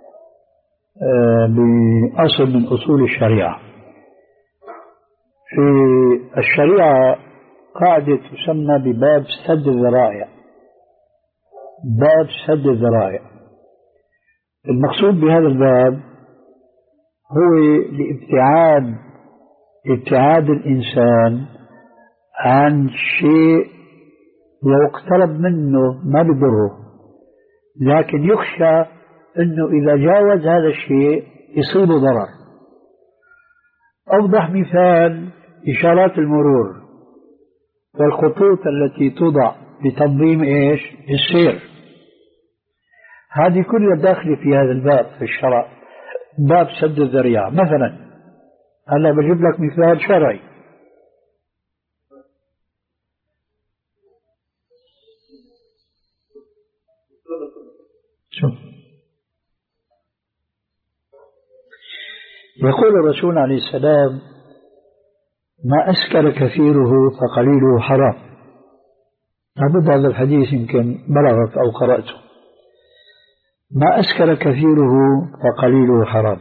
Speaker 1: بأصل من أصول الشريعة. في الشريعة قاعدة تسمى بباب سد الذرائع. باب سد الذرائع، المقصود بهذا الباب هو لابتعاد ابتعاد الإنسان عن شيء لو اقترب منه ما بضره، لكن يخشى أنه إذا جاوز هذا الشيء يصيبه ضرر. أوضح مثال إشارات المرور والخطوط التي توضع لتنظيم إيش؟ السير. هذه كلها داخلة في هذا الباب في الشرع، باب سد الذريعة. مثلا هلا بجيب لك مثال شرعي. شوف، يقول الرسول عليه السلام: ما أسكر كثيره فقليله حرام. لابد هذا الحديث يمكن بلغك أو قرأته. ما أسكر كثيره فقليله حرام.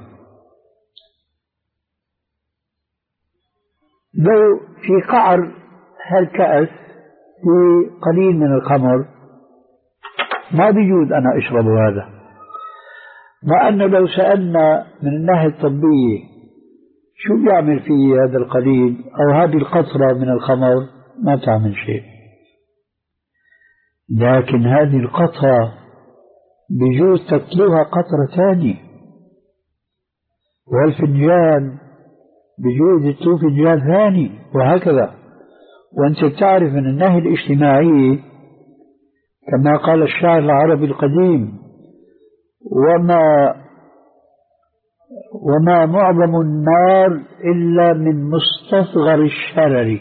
Speaker 1: لو في قعر هالكأس في قليل من الخمر ما بيجوز أنا أشرب هذا، مع أنه لو سألنا من الناحية الطبية شو بيعمل فيه هذا القليل أو هذه القطرة من الخمر ما تعمل شيء، لكن هذه القطرة بيجوز تتلوها قطرة ثانية، والفنجان بيجوز يتلو فنجان ثاني، وهكذا. وأنت تعرف من الناحية الاجتماعية كما قال الشاعر العربي القديم: وما وما معظم النار إلا من مستصغر الشرر.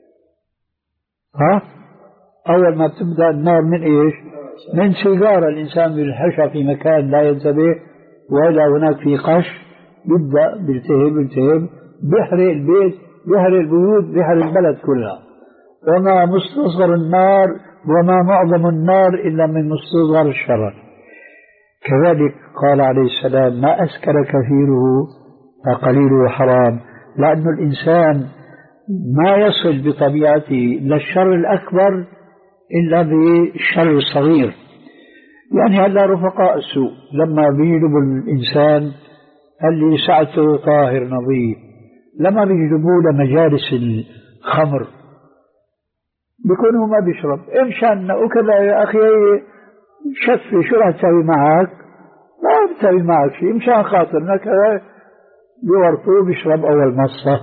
Speaker 1: ها؟ أول ما تبدأ النار من إيش؟ من سيجارة الإنسان بالحشى في مكان لا ينتبه وإلى هناك في قش، يبدأ بيلتهب بيلتهب بيحرق البيت بيحرق البيوت بيحرق البلد كلها. وما مستصغر النار وما معظم النار إلا من مستصغر الشرر. كذلك قال عليه السلام ما أسكر كثيره فقليله حرام، لأن الإنسان ما يصل بطبيعته للشر الأكبر إلا بالشر الصغير. يعني هلا رفقاء السوء لما بيجلبوا الإنسان اللي سعته طاهر نظيف، لما بيجلبوا له مجالس الخمر بيكون هو ما بيشرب، إمشان وكذا يا أخي شفي شو راح تسوي معك؟ ما بتسوي معك شيء، مشان خاطرنا كذا بيورطوه بيشرب أول مصة،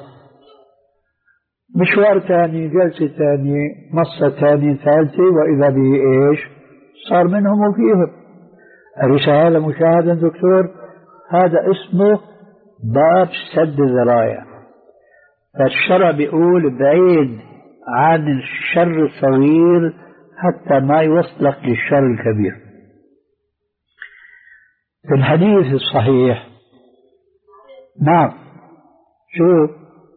Speaker 1: مشوار ثاني جلسة ثانية مصة ثانية ثالثة وإذا به إيش صار منهم وفيهم. أليس هذا مشاهدا دكتور؟ هذا اسمه باب سد الذرائع. فالشرع بيقول بعيد عن الشر الصغير حتى ما يوصلك للشر الكبير. في الحديث الصحيح نعم شو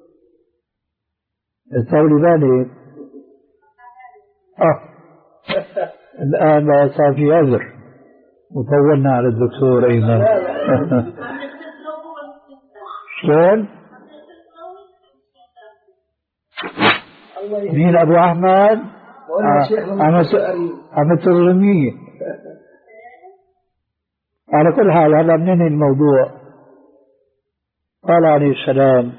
Speaker 1: طولي بالي اه الآن صار في عذر وطولنا على الدكتور أيمن. شلون؟ مين أبو أحمد؟ عم ترميه. على كل حال هذا منين الموضوع؟ قال عليه السلام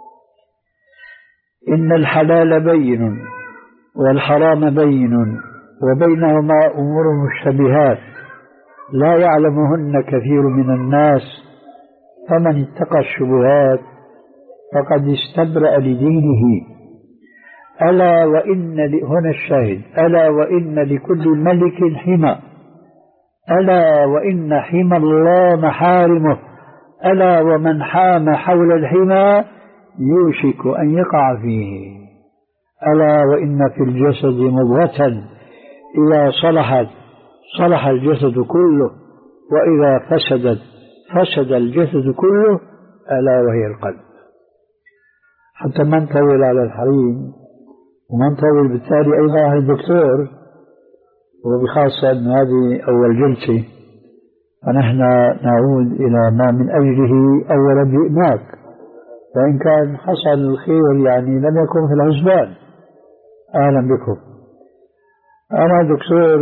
Speaker 1: إن الحلال بين والحرام بين وبينهما أمور مشتبهات لا يعلمهن كثير من الناس فمن اتقى الشبهات فقد استبرأ لدينه. ألا وإن هنا الشاهد ألا وإن لكل ملك حمى، ألا وإن حمى الله محارمه، ألا ومن حام حول الحمى يوشك أن يقع فيه. ألا وإن في الجسد مضغة إذا صلحت صلح الجسد كله وإذا فسدت فسد الجسد كله ألا وهي القلب. حتى ما نطول على الحريم وما نطول بالتالي أيضا على الدكتور، وبخاصة أن هذه أول جلسة فنحن نعود إلى ما من أجله أولا جئناك، وإن كان حصل الخير يعني لم يكن في الحسبان. أهلا بكم. أنا دكتور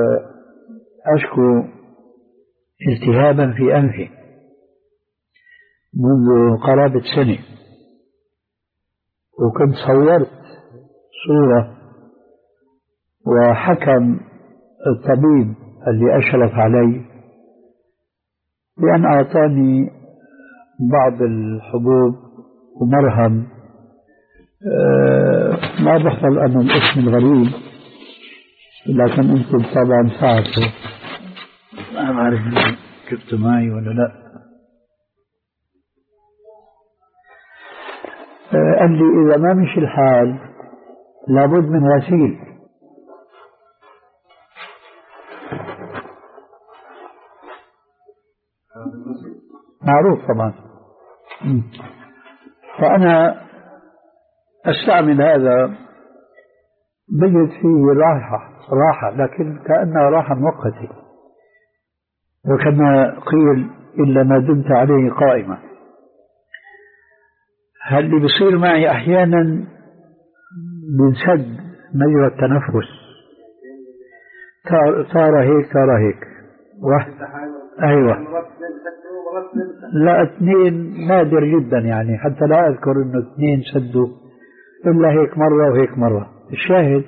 Speaker 1: أشكو التهابا في أنفي منذ قرابة سنة، وكنت صورت صورة وحكم الطبيب اللي أشرف علي بأن أعطاني بعض الحبوب ومرهم أه ما بحفظ أنا الاسم الغريب لكن أنتم طبعا تعرفوا، ما بعرف جبت معي ولا لا. أه قال لي إذا ما مشي الحال لابد من غسيل. معروف طبعا. فأنا أستعمل هذا بجد فيه راحة راحة لكن كأنها راحة مؤقتة، وكما قيل إلا ما دمت عليه قائمة. هل اللي بيصير معي أحيانا بنسد مجرى التنفس، تارة هيك تارة هيك واحد أيوة لا اثنين نادر جدا يعني، حتى لا أذكر إنه اثنين سدوا إلا هيك مرة وهيك مرة. الشاهد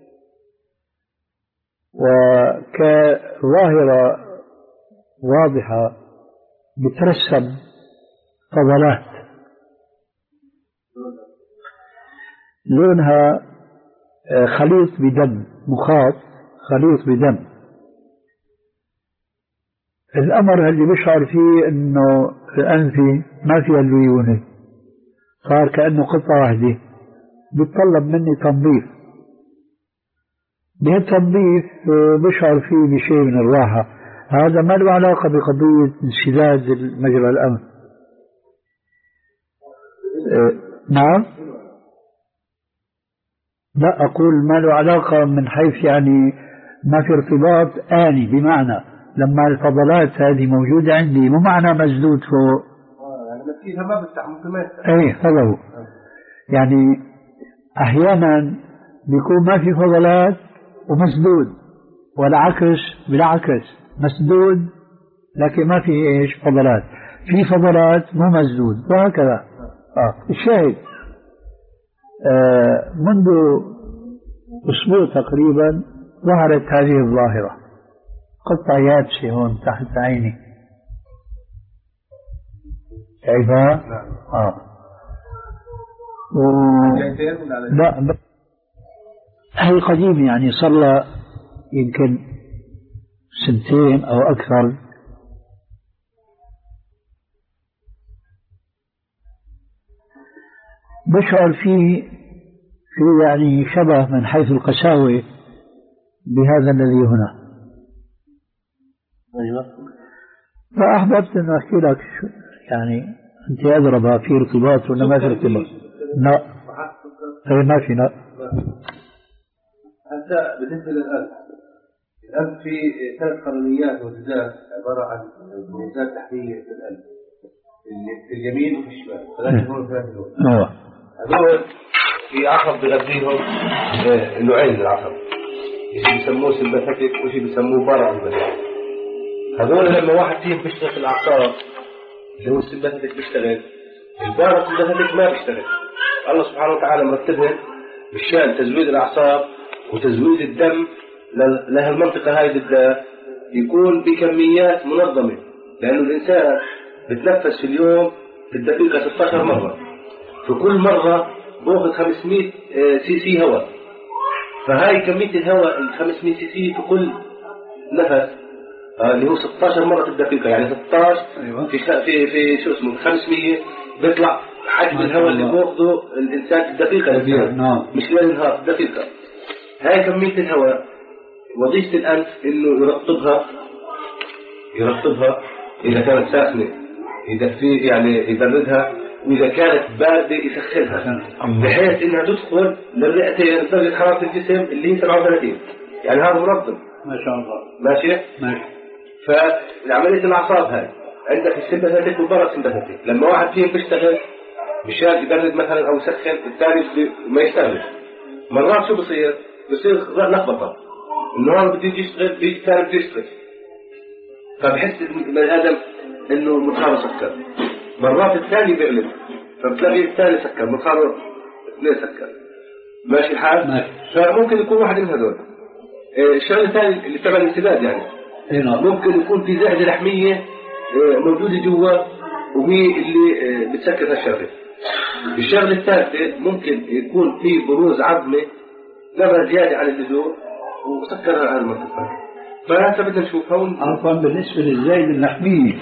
Speaker 1: وكظاهرة واضحة بترسم فضلات لونها خليط بدم، مخاط خليط بدم. الأمر اللي بشعر فيه إنه أنفي ما فيها الليونة، صار كأنه قطعة واحدة، بيتطلب مني تنظيف. بهالتنظيف بشعر فيه بشيء من الراحة. هذا ما له علاقة بقضية انسداد مجرى الأنف. أه نعم، لا أقول ما له علاقة من حيث يعني ما في ارتباط آني، بمعنى لما الفضلات هذه موجودة عندي مو معنى مسدود فوق.
Speaker 2: اه يعني مسكينها ما بفتح ممكن ما يفتح.
Speaker 1: ايه هذا هو. يعني أحيانا بيكون ما في فضلات ومسدود، والعكس بالعكس مسدود لكن ما في ايش فضلات، في فضلات مو مسدود، وهكذا. آه. الشاهد آه منذ أسبوع تقريبا ظهرت هذه الظاهرة، قطعة يابسة هون تحت عيني، شايفها؟ آه. و... لا ب... هي قديمة، يعني صار لها يمكن سنتين أو أكثر. بشعر فيه في يعني شبه من حيث القساوة بهذا الذي هنا.
Speaker 2: أيوة.
Speaker 1: فأحببت أن أحكي لك يعني أنت أدرى في ارتباط ولا ما في ارتباط؟ لا هي ما في. لا
Speaker 2: حتى بالنسبة للأنف، الأنف في ثلاث قرنيات وجدات عبارة عن موجات تحتية في الأنف، في اليمين وفي الشمال، ثلاثة هون ثلاثة هون. هذول في عصب بغذيهم نوعين من العصب، شيء بيسموه سمباثيك وشيء بيسموه باراسمباثيك. هذول لما واحد فيهم بيشتغل في الأعصاب اللي هو السمباثيك بيشتغل، الباراسمباثيك ما بيشتغل. الله سبحانه وتعالى مرتبهم مشان تزويد الأعصاب وتزويد الدم لهالمنطقة هاي بالذات يكون بكميات منظمة، لأنه الإنسان بتنفس في اليوم في الدقيقة ستة عشر مرة، في كل مرة بأخذ خمسمائة سي سي هواء، فهاي كمية الهواء ال خمسمائة سي سي في كل نفس اللي هو ستة عشر مرة في الدقيقة، يعني ستة عشر أيوة. في في في شو اسمه خمسمائة بيطلع حجم الهواء اللي بأخذه الإنسان في الدقيقة، مش خلال النهار، في الدقيقة. هاي كمية الهواء وظيفة الأنف إنه يرطبها يرطبها إذا كانت ساخنة، إذا في يعني يبردها، وإذا كانت باردة يسخنها، بحيث إنها تدخل للرئتين درجة حرارة الجسم اللي هي سبعة وثلاثين، يعني هذا منظم
Speaker 1: ما شاء الله.
Speaker 2: ماشي؟
Speaker 1: ماشي.
Speaker 2: فالعملية الأعصاب هاي عندك السمباثيك والباراسمباثيك، لما واحد فيهم بيشتغل مشان يبرد مثلا أو يسخن، الثاني ما يشتغل. مرات شو بصير؟ بصير لخبطة، النهار بده يجي يشتغل بيجي الثاني بده يشتغل، فبحس البني آدم إنه مخاره سكر. مرات الثاني بيغلب، فبتلاقي الثاني سكر، مخاره اثنين سكر. ماشي الحال؟ ماشي. فممكن يكون واحد من هذول. الشغله الثاني اللي تبع الانسداد يعني ممكن يكون في زائدة لحمية موجودة جوا وهي اللي بتسكر هالشغله. الشغله الثالثة ممكن يكون في بروز عظمي نبرة زيادة عن اللزوم وسكرها على المنطقة، فهذا بدنا نشوف هون.
Speaker 1: عفوا بالنسبة للزايدة اللحمية،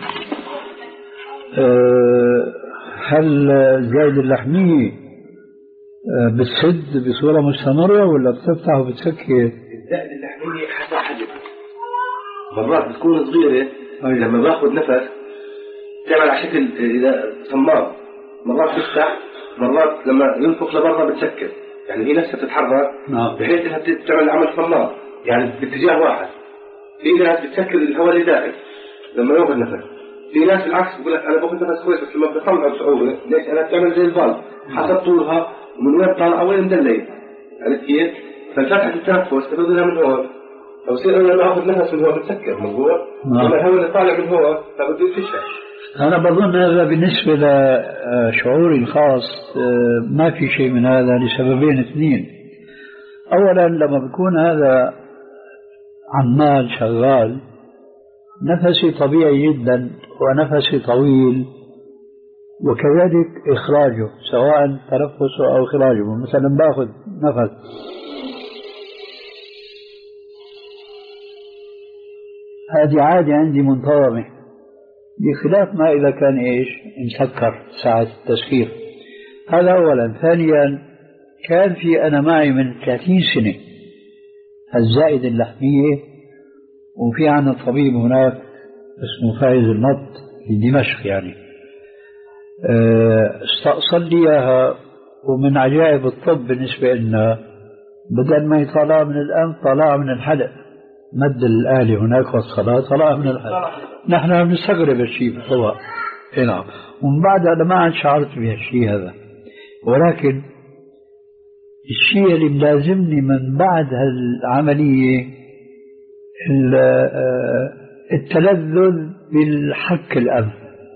Speaker 1: أه هل الزايدة اللحمية أه بتسد بصورة مستمرة ولا بتفتح وبتسكر؟
Speaker 2: الزايدة اللحمية حسب حجمها، مرات بتكون صغيرة لما باخذ نفس تعمل على شكل إذا صمام، مرات تفتح، مرات لما ينفخ لبرا بتسكر، يعني هي نفسها تتحرك بحيث انها تعمل عمل صمام يعني باتجاه واحد. في ناس بتسكر الهواء اللي داخل لما ياخذ نفس، في ناس بالعكس بقول لك انا باخذ نفس كويس بس لما بطلع بصعوبه. ليش؟ انا بتعمل زي البالب حسب طولها ومن وين طالع وين مدلي، عرفت كيف؟ فالفتحه التنفس تاخذها من هون، لو صير انا لما اخذ نفس من هون بتسكر مضبوط، لما الهواء اللي طالع من هون فبده يفشل.
Speaker 1: أنا بظن هذا بالنسبة لشعوري الخاص ما في شيء من هذا لسببين اثنين. أولا لما بكون هذا عمال شغال نفسي طبيعي جدا ونفسي طويل، وكذلك إخراجه سواء تنفسه أو إخراجه. مثلا باخذ نفس هذه عادة عندي منتظمة، بخلاف ما إذا كان إيش مسكر ساعة التسكير. هذا أولا. ثانيا، كان في أنا معي من ثلاثين سنة الزائدة اللحمية، وفي عنا طبيب هناك اسمه فايز النط في دمشق يعني، استأصل لي إياها. ومن عجائب الطب بالنسبة لنا، بدل ما يطلع من الأنف طلع من الحلق، مد الآلة هناك والصلاة طلع من الحلق. نحن بنستغرب الشيء بالطبع. نعم. ومن بعد أنا ما عاد شعرت بهالشيء هذا، ولكن الشيء اللي ملازمني من بعد هالعملية التلذذ بالحك الأنف،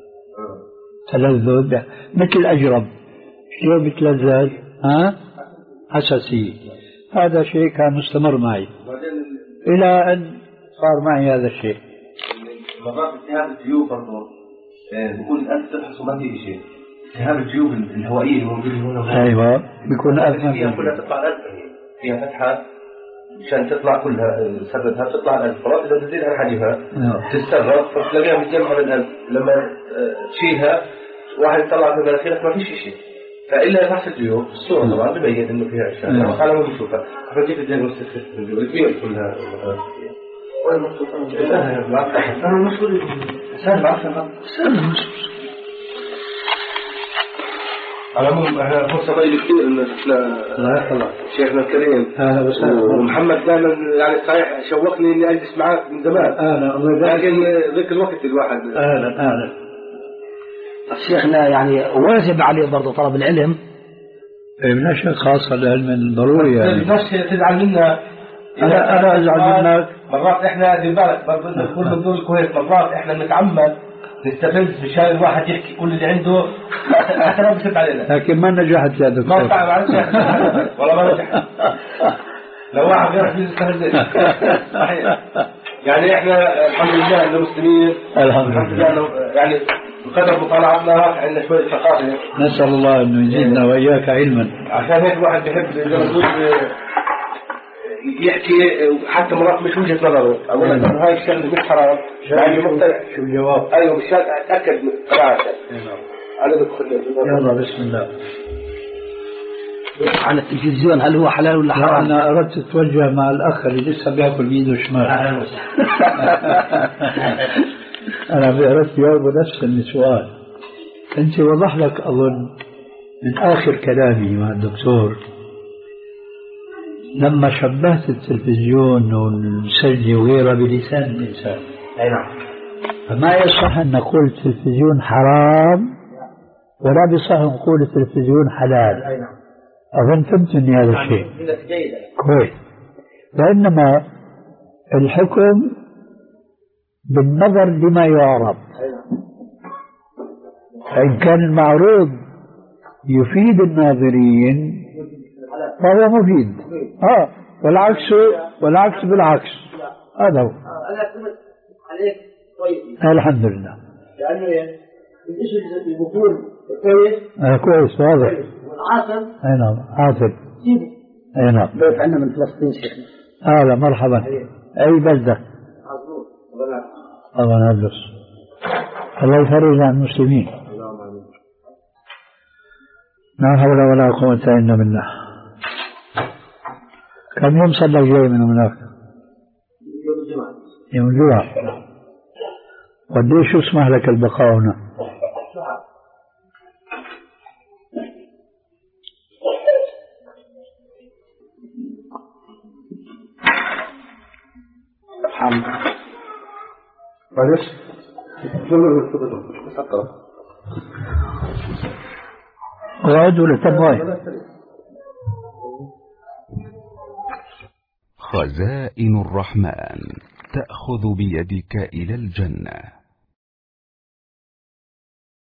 Speaker 1: تلذذ مثل الأجرب شو بتلذذ، ها حساسية. هذا شيء كان مستمر معي إلى أن صار معي هذا الشيء.
Speaker 2: مرات التهاب الجيوب برضه بيكون الأنف تفحص وما في شيء. التهاب الجيوب الهوائية الموجودة هنا،
Speaker 1: أيوة، بيكون الأنف
Speaker 2: فيها كلها تطلع الأنف، فيها فتحة مشان تطلع كلها سببها تطلع الأنف. خلاص إذا تزيد عن حجمها تستغرق، فتلاقيها متجمعة بالأنف. لما تشيلها واحد يطلع من مناخيرك ما فيش شيء، فإلا فحص الجيوب الصورة طبعا ببين إنه فيها أشياء. بس على ما بنشوفها إحنا نجيب الدياجنوستيك سيستم الجيوب كبير كلها. وين مقصود؟ سهل بعرف. أنا مسؤول. سهل بعرف. سهل مسؤول. على العموم احنا فرصة طيبة كثير إن الله يحفظك شيخنا الكريم. أهلا وسهلا. ومحمد دائما يعني صحيح شوقني إني أجلس معك من زمان. أهلا الله يبارك. لكن ذيك الوقت الواحد.
Speaker 1: أهلا أهلا.
Speaker 3: شيخنا يعني واجب عليه برضه طلب العلم.
Speaker 1: من أشياء خاصة العلم ضروري يعني.
Speaker 2: الناس تزعل منا.
Speaker 1: أنا أنا أزعل منك.
Speaker 2: مرات إحنا دي بالك بقول من دول الكويت مرات إحنا نتعمد نستفز مشان الواحد يحكي كل اللي عنده حتى لا بسب علينا.
Speaker 1: لكن ما نجحت يا دكتور.
Speaker 2: ما طلع معلش والله ما نجحت. لو واحد غيرك يستفزني. صحيح. يعني إحنا الحمد لله إنه مسلمين.
Speaker 1: الحمد لله.
Speaker 2: يعني بقدر مطالعتنا راح عندنا شوية ثقافة.
Speaker 1: نسأل الله إنه يزيدنا وإياك علما.
Speaker 2: عشان هيك الواحد بيحب زي ما تقول يحكي حتى مرات مش وجهة نظره. أقول لك إنه هاي الشغلة مش حرام. يعني مقتنع.
Speaker 1: شو الجواب؟
Speaker 2: أيوه مش أتأكد من قناعته. أنا بدخل.
Speaker 1: يلا بسم الله.
Speaker 3: على التلفزيون هل هو حلال ولا حرام؟
Speaker 1: أنا أردت أتوجه مع الأخ اللي لسه بياكل بيده شمال.
Speaker 2: أهلا وسهلا.
Speaker 1: أنا بأردت جاوب نفس السؤال. أنت وضح لك أظن من آخر كلامي مع الدكتور لما شبهت التلفزيون والمسجل وغيره بلسان الإنسان.
Speaker 2: أي نعم.
Speaker 1: فما يصح أن نقول التلفزيون حرام ولا بصح نقول التلفزيون حلال.
Speaker 2: أي نعم.
Speaker 1: أظن فهمتني هذا الشيء. كويس. وإنما الحكم بالنظر لما يعرض. فإن كان المعروض يفيد الناظرين فهو مفيد. آه والعكس والعكس بالعكس. هذا هو.
Speaker 3: أنا أعتمد عليك طيب.
Speaker 1: الحمد لله.
Speaker 3: لأنه الإشي اللي بيكون كويس.
Speaker 1: آه كويس واضح.
Speaker 3: والعاصم.
Speaker 1: أي نعم عاصم.
Speaker 3: جيبه.
Speaker 1: أي نعم.
Speaker 3: بيت عندنا من فلسطين شيخنا.
Speaker 1: هذا مرحبا. أي بلدة.
Speaker 3: عزمون.
Speaker 1: طبعا أبلس. الله يفرج عن المسلمين. لا حول ولا قوة إلا بالله. كم يوم صلى جاي من هناك؟
Speaker 3: يوم الجمعة.
Speaker 1: يوم الجمعة. وديش يسمح لك البقاء هنا؟
Speaker 3: الحمد.
Speaker 2: معلش.
Speaker 1: اقعد ولا تبغى؟
Speaker 4: خزائن الرحمن تأخذ بيدك إلى الجنة.